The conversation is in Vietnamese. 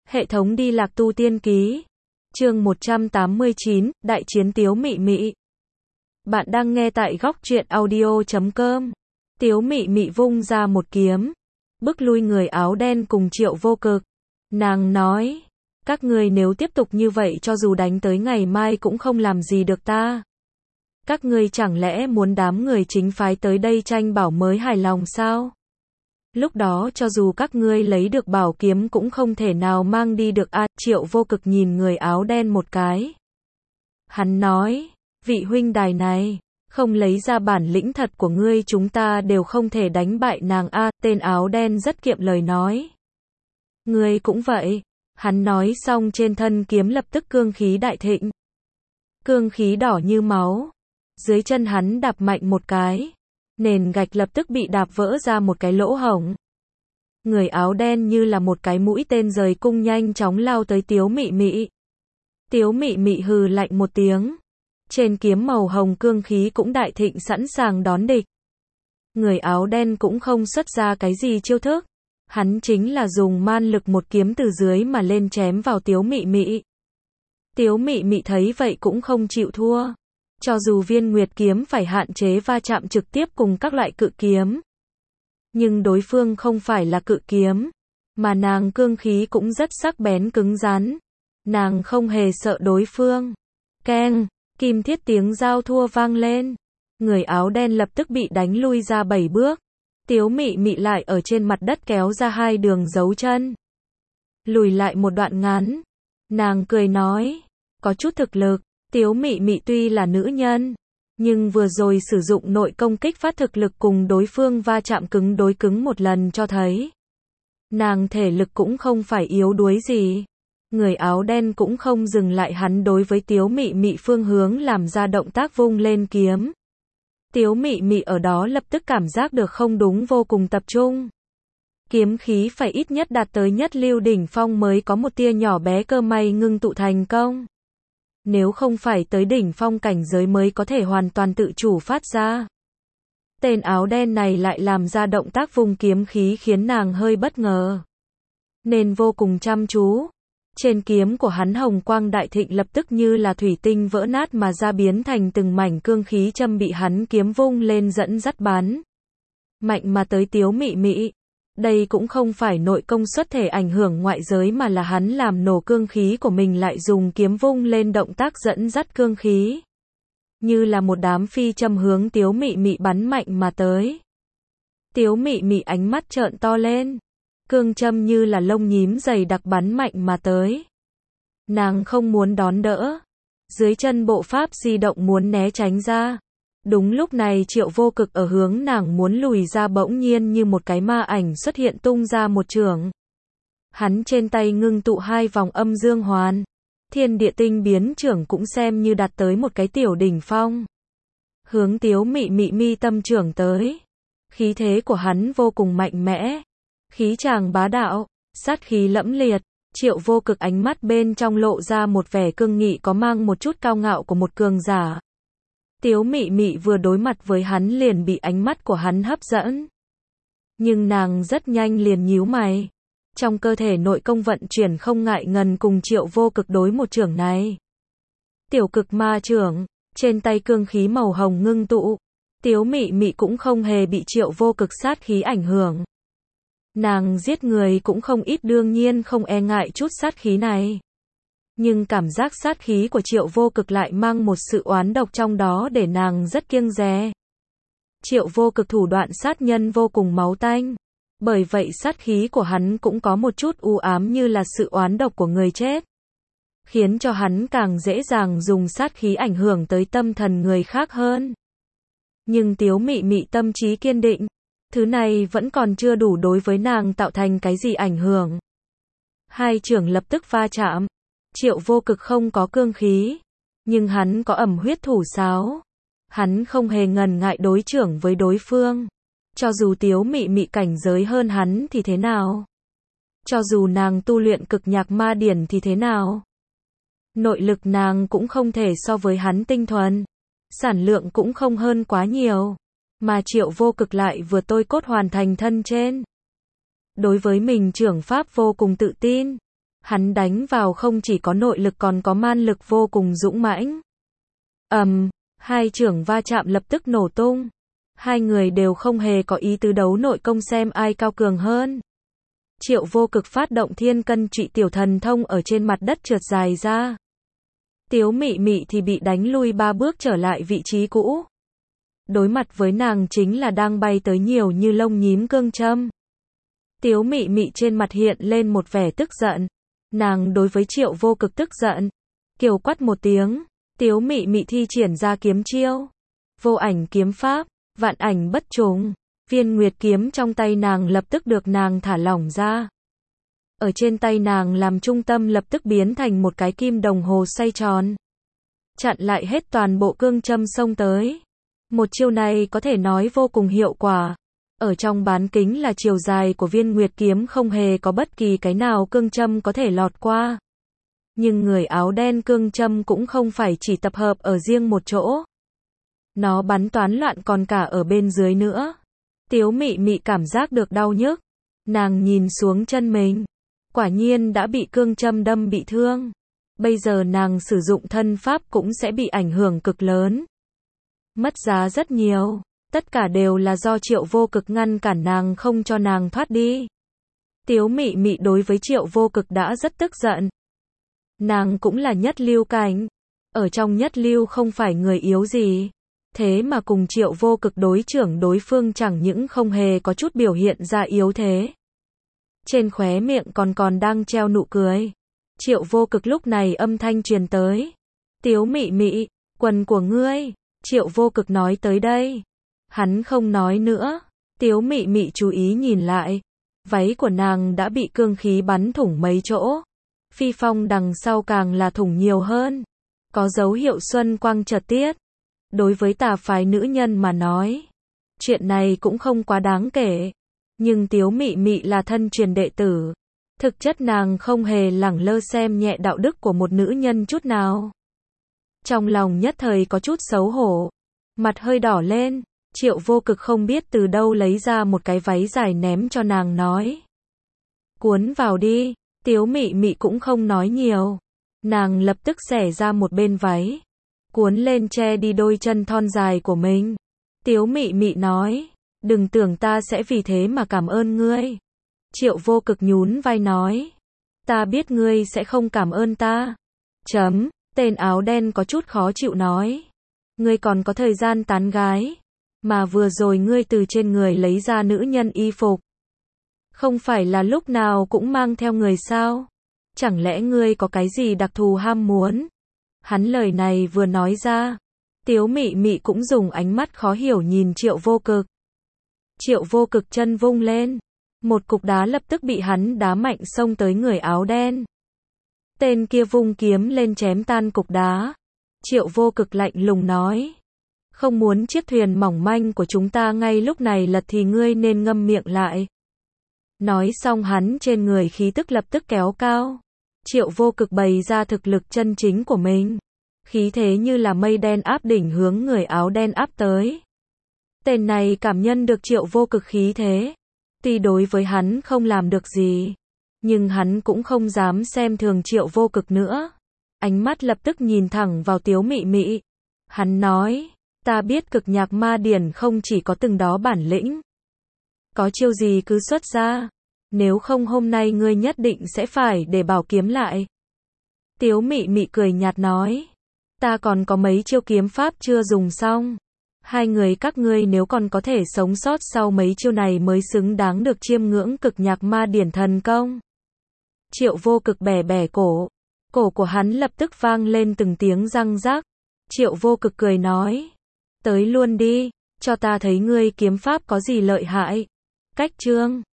Hệ thống đi lạc tu tiên ký. Chương 189, Đại chiến Tiếu Mị Mị. Bạn đang nghe tại góc truyện audio.com. Tiếu Mị Mị vung ra một kiếm, bức lui người áo đen cùng Triệu Vô Cực. Nàng nói, các ngươi nếu tiếp tục như vậy cho dù đánh tới ngày mai cũng không làm gì được ta. Các ngươi chẳng lẽ muốn đám người chính phái tới đây tranh bảo mới hài lòng sao? Lúc đó cho dù các ngươi lấy được bảo kiếm cũng không thể nào mang đi được a. Triệu Vô Cực nhìn người áo đen một cái. Hắn nói, vị huynh đài này, không lấy ra bản lĩnh thật của ngươi chúng ta đều không thể đánh bại nàng a. Tên áo đen rất kiệm lời nói. Ngươi cũng vậy. Hắn nói xong trên thân kiếm lập tức cương khí đại thịnh. Cương khí đỏ như máu. Dưới chân hắn đạp mạnh một cái. Nền gạch lập tức bị đạp vỡ ra một cái lỗ hổng. Người áo đen như là một cái mũi tên rời cung nhanh chóng lao tới Tiếu Mị Mị. Tiếu Mị Mị hừ lạnh một tiếng. Trên kiếm màu hồng cương khí cũng đại thịnh sẵn sàng đón địch. Người áo đen cũng không xuất ra cái gì chiêu thức. Hắn chính là dùng man lực một kiếm từ dưới mà lên chém vào Tiếu Mị Mị. Tiếu Mị Mị thấy vậy cũng không chịu thua. Cho dù viên nguyệt kiếm phải hạn chế va chạm trực tiếp cùng các loại cự kiếm. Nhưng đối phương không phải là cự kiếm. Mà nàng cương khí cũng rất sắc bén cứng rắn. Nàng không hề sợ đối phương. Keng, kim thiết tiếng giao thua vang lên. Người áo đen lập tức bị đánh lui ra 7 bước. Tiếu Mị Mị lại ở trên mặt đất kéo ra 2 đường dấu chân. Lùi lại một đoạn ngắn. Nàng cười nói, có chút thực lực. Tiếu Mị Mị tuy là nữ nhân, nhưng vừa rồi sử dụng nội công kích phát thực lực cùng đối phương va chạm cứng đối cứng một lần cho thấy. Nàng thể lực cũng không phải yếu đuối gì. Người áo đen cũng không dừng lại hắn đối với Tiếu Mị Mị phương hướng làm ra động tác vung lên kiếm. Tiếu Mị Mị ở đó lập tức cảm giác được không đúng vô cùng tập trung. Kiếm khí phải ít nhất đạt tới nhất lưu đỉnh phong mới có một tia nhỏ bé cơ may ngưng tụ thành công. Nếu không phải tới đỉnh phong cảnh giới mới có thể hoàn toàn tự chủ phát ra. Tên áo đen này lại làm ra động tác vung kiếm khí khiến nàng hơi bất ngờ. Nên vô cùng chăm chú. Trên kiếm của hắn hồng quang đại thịnh lập tức như là thủy tinh vỡ nát mà ra biến thành từng mảnh cương khí châm bị hắn kiếm vung lên dẫn dắt bắn. Mạnh mà tới Tiếu Mị Mị. Đây cũng không phải nội công xuất thể ảnh hưởng ngoại giới mà là hắn làm nổ cương khí của mình lại dùng kiếm vung lên động tác dẫn dắt cương khí. Như là một đám phi châm hướng Tiếu Mị Mị bắn mạnh mà tới. Tiếu Mị Mị ánh mắt trợn to lên. Cương châm như là lông nhím dày đặc bắn mạnh mà tới. Nàng không muốn đón đỡ. Dưới chân bộ pháp di động muốn né tránh ra. Đúng lúc này Triệu Vô Cực ở hướng nàng muốn lùi ra bỗng nhiên như một cái ma ảnh xuất hiện tung ra một chưởng. Hắn trên tay ngưng tụ 2 vòng âm dương hoàn. Thiên địa tinh biến chưởng cũng xem như đạt tới một cái tiểu đỉnh phong. Hướng Tiếu Mị Mị mi tâm chưởng tới. Khí thế của hắn vô cùng mạnh mẽ. Khí tràng bá đạo, sát khí lẫm liệt. Triệu Vô Cực ánh mắt bên trong lộ ra một vẻ cương nghị có mang một chút cao ngạo của một cường giả. Tiếu Mị Mị vừa đối mặt với hắn liền bị ánh mắt của hắn hấp dẫn. Nhưng nàng rất nhanh liền nhíu mày. Trong cơ thể nội công vận chuyển không ngại ngần cùng Triệu Vô Cực đối một chưởng này. Tiểu cực ma chưởng, trên tay cương khí màu hồng ngưng tụ. Tiếu Mị Mị cũng không hề bị Triệu Vô Cực sát khí ảnh hưởng. Nàng giết người cũng không ít đương nhiên không e ngại chút sát khí này. Nhưng cảm giác sát khí của Triệu Vô Cực lại mang một sự oán độc trong đó để nàng rất kiêng dè. Triệu Vô Cực thủ đoạn sát nhân vô cùng máu tanh. Bởi vậy sát khí của hắn cũng có một chút u ám như là sự oán độc của người chết. Khiến cho hắn càng dễ dàng dùng sát khí ảnh hưởng tới tâm thần người khác hơn. Nhưng Tiếu Mị Mị tâm trí kiên định. Thứ này vẫn còn chưa đủ đối với nàng tạo thành cái gì ảnh hưởng. 2 chưởng lập tức va chạm. Triệu Vô Cực không có cương khí. Nhưng hắn có ẩm huyết thủ sáo. Hắn không hề ngần ngại đối chưởng với đối phương. Cho dù Tiếu Mị Mị cảnh giới hơn hắn thì thế nào? Cho dù nàng tu luyện cực nhạc ma điển thì thế nào? Nội lực nàng cũng không thể so với hắn tinh thuần. Sản lượng cũng không hơn quá nhiều. Mà Triệu Vô Cực lại vừa tôi cốt hoàn thành thân trên. Đối với mình chưởng pháp vô cùng tự tin. Hắn đánh vào không chỉ có nội lực còn có man lực vô cùng dũng mãnh. Hai chưởng va chạm lập tức nổ tung. Hai người đều không hề có ý tứ đấu nội công xem ai cao cường hơn. Triệu Vô Cực phát động thiên cân trụy tiểu thần thông ở trên mặt đất trượt dài ra. Tiếu Mị Mị thì bị đánh lui 3 bước trở lại vị trí cũ. Đối mặt với nàng chính là đang bay tới nhiều như lông nhím cương châm. Tiếu Mị Mị trên mặt hiện lên một vẻ tức giận. Nàng đối với Triệu Vô Cực tức giận. Kiều quát một tiếng. Tiếu Mị Mị thi triển ra kiếm chiêu. Vô ảnh kiếm pháp, vạn ảnh bất trùng. Viên nguyệt kiếm trong tay nàng lập tức được nàng thả lỏng ra. Ở trên tay nàng làm trung tâm lập tức biến thành một cái kim đồng hồ xoay tròn. Chặn lại hết toàn bộ cương châm xông tới. Một chiêu này có thể nói vô cùng hiệu quả. Ở trong bán kính là chiều dài của viên nguyệt kiếm không hề có bất kỳ cái nào cương châm có thể lọt qua. Nhưng người áo đen cương châm cũng không phải chỉ tập hợp ở riêng một chỗ. Nó bắn toán loạn còn cả ở bên dưới nữa. Tiếu Mị Mị cảm giác được đau nhức. Nàng nhìn xuống chân mình. Quả nhiên đã bị cương châm đâm bị thương. Bây giờ nàng sử dụng thân pháp cũng sẽ bị ảnh hưởng cực lớn. Mất giá rất nhiều. Tất cả đều là do Triệu Vô Cực ngăn cản nàng không cho nàng thoát đi. Tiếu Mị Mị đối với Triệu Vô Cực đã rất tức giận. Nàng cũng là nhất lưu cảnh. Ở trong nhất lưu không phải người yếu gì. Thế mà cùng Triệu Vô Cực đối chưởng đối phương chẳng những không hề có chút biểu hiện ra yếu thế. Trên khóe miệng còn đang treo nụ cười. Triệu Vô Cực lúc này âm thanh truyền tới. Tiếu Mị Mị, quần của ngươi. Triệu Vô Cực nói tới đây. Hắn không nói nữa. Tiếu Mị Mị chú ý nhìn lại. Váy của nàng đã bị cương khí bắn thủng mấy chỗ. Phi phong đằng sau càng là thủng nhiều hơn. Có dấu hiệu xuân quang chợt tiết. Đối với tà phái nữ nhân mà nói, chuyện này cũng không quá đáng kể. Nhưng Tiếu Mị Mị là thân truyền đệ tử. Thực chất nàng không hề lẳng lơ xem nhẹ đạo đức của một nữ nhân chút nào. Trong lòng nhất thời có chút xấu hổ. Mặt hơi đỏ lên. Triệu Vô Cực không biết từ đâu lấy ra một cái váy dài ném cho nàng nói. Cuốn vào đi. Tiếu Mị Mị cũng không nói nhiều. Nàng lập tức xẻ ra một bên váy. Cuốn lên che đi đôi chân thon dài của mình. Tiếu Mị Mị nói. Đừng tưởng ta sẽ vì thế mà cảm ơn ngươi. Triệu Vô Cực nhún vai nói. Ta biết ngươi sẽ không cảm ơn ta. Tên áo đen có chút khó chịu nói. Ngươi còn có thời gian tán gái. Mà vừa rồi ngươi từ trên người lấy ra nữ nhân y phục. Không phải là lúc nào cũng mang theo người sao? Chẳng lẽ ngươi có cái gì đặc thù ham muốn? Hắn lời này vừa nói ra. Tiếu Mị Mị cũng dùng ánh mắt khó hiểu nhìn Triệu Vô Cực. Triệu Vô Cực chân vung lên. Một cục đá lập tức bị hắn đá mạnh xông tới người áo đen. Tên kia vung kiếm lên chém tan cục đá. Triệu Vô Cực lạnh lùng nói. Không muốn chiếc thuyền mỏng manh của chúng ta ngay lúc này lật thì ngươi nên ngâm miệng lại. Nói xong hắn trên người khí tức lập tức kéo cao. Triệu Vô Cực bày ra thực lực chân chính của mình. Khí thế như là mây đen áp đỉnh hướng người áo đen áp tới. Tên này cảm nhận được Triệu Vô Cực khí thế. Tuy đối với hắn không làm được gì. Nhưng hắn cũng không dám xem thường Triệu Vô Cực nữa. Ánh mắt lập tức nhìn thẳng vào Tiếu Mị Mị. Hắn nói. Ta biết Cực Nhạc Ma Điển không chỉ có từng đó bản lĩnh. Có chiêu gì cứ xuất ra. Nếu không hôm nay ngươi nhất định sẽ phải để bảo kiếm lại. Tiếu Mị Mị cười nhạt nói. Ta còn có mấy chiêu kiếm pháp chưa dùng xong. Hai người các ngươi nếu còn có thể sống sót sau mấy chiêu này mới xứng đáng được chiêm ngưỡng Cực Nhạc Ma Điển thần công. Triệu Vô Cực bẻ bẻ cổ. Cổ của hắn lập tức vang lên từng tiếng răng rắc. Triệu Vô Cực cười nói. Tới luôn đi, cho ta thấy ngươi kiếm pháp có gì lợi hại. Cách chương